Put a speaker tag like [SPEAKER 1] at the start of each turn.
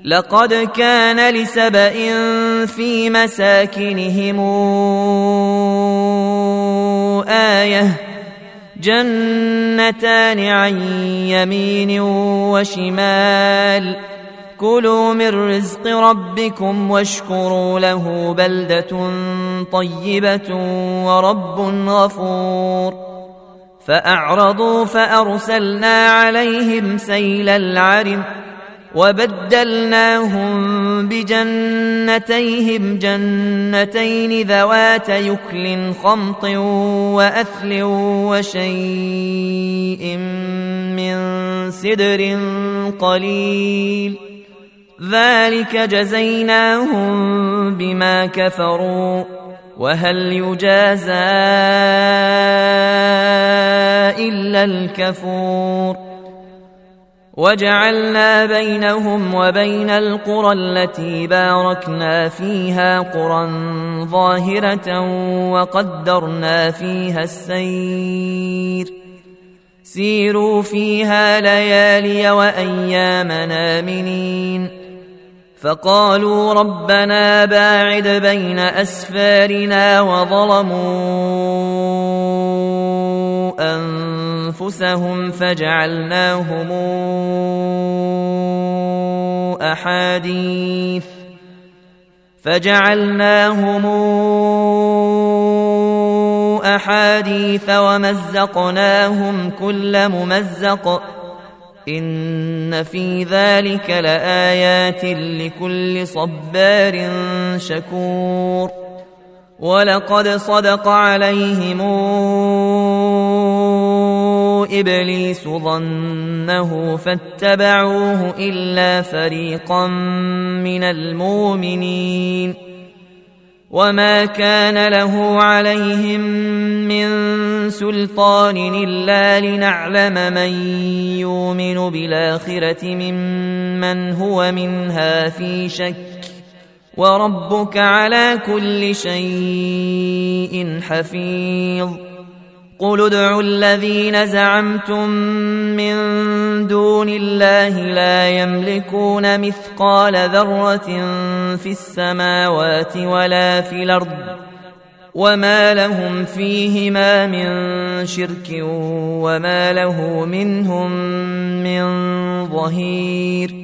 [SPEAKER 1] لقد كان لسبإ في مساكنهم آية جنتان عن يمين وشمال كلوا من رزق ربكم واشكروا له بلدة طيبة ورب غفور فأعرضوا فأرسلنا عليهم سيل العرم وبدلناهم بجنتيهم جنتين ذوات يكل خمط وأثل وشيء من سدر قليل ذلك جزيناهم بما كفروا وهل يجازى إلا الكفور وجعلنا بينهم وبين القرى التي باركنا فيها قرى ظاهرة وقدرنا فيها السير سيروا فيها ليالي وأيام آمنين فقالوا ربنا باعد بين أسفارنا وظلموا أنفسهم فجعلناهم أحاديث ومزقناهم كل ممزق إن في ذلك لآيات لكل صبار شكور ولقد صدق عليهم إبليس ظنه فاتبعوه إلا فريقا من المؤمنين وما كان له عليهم من سلطان إلا لنعلم من يؤمن بالآخرة ممن هو منها في شك وربك على كل شيء حفيظ قل ادعوا الذين زعمتم من دون الله لا يملكون مثقال ذرة في السماوات ولا في الأرض وما لهم فيهما من شرك وما له منهم من ظهير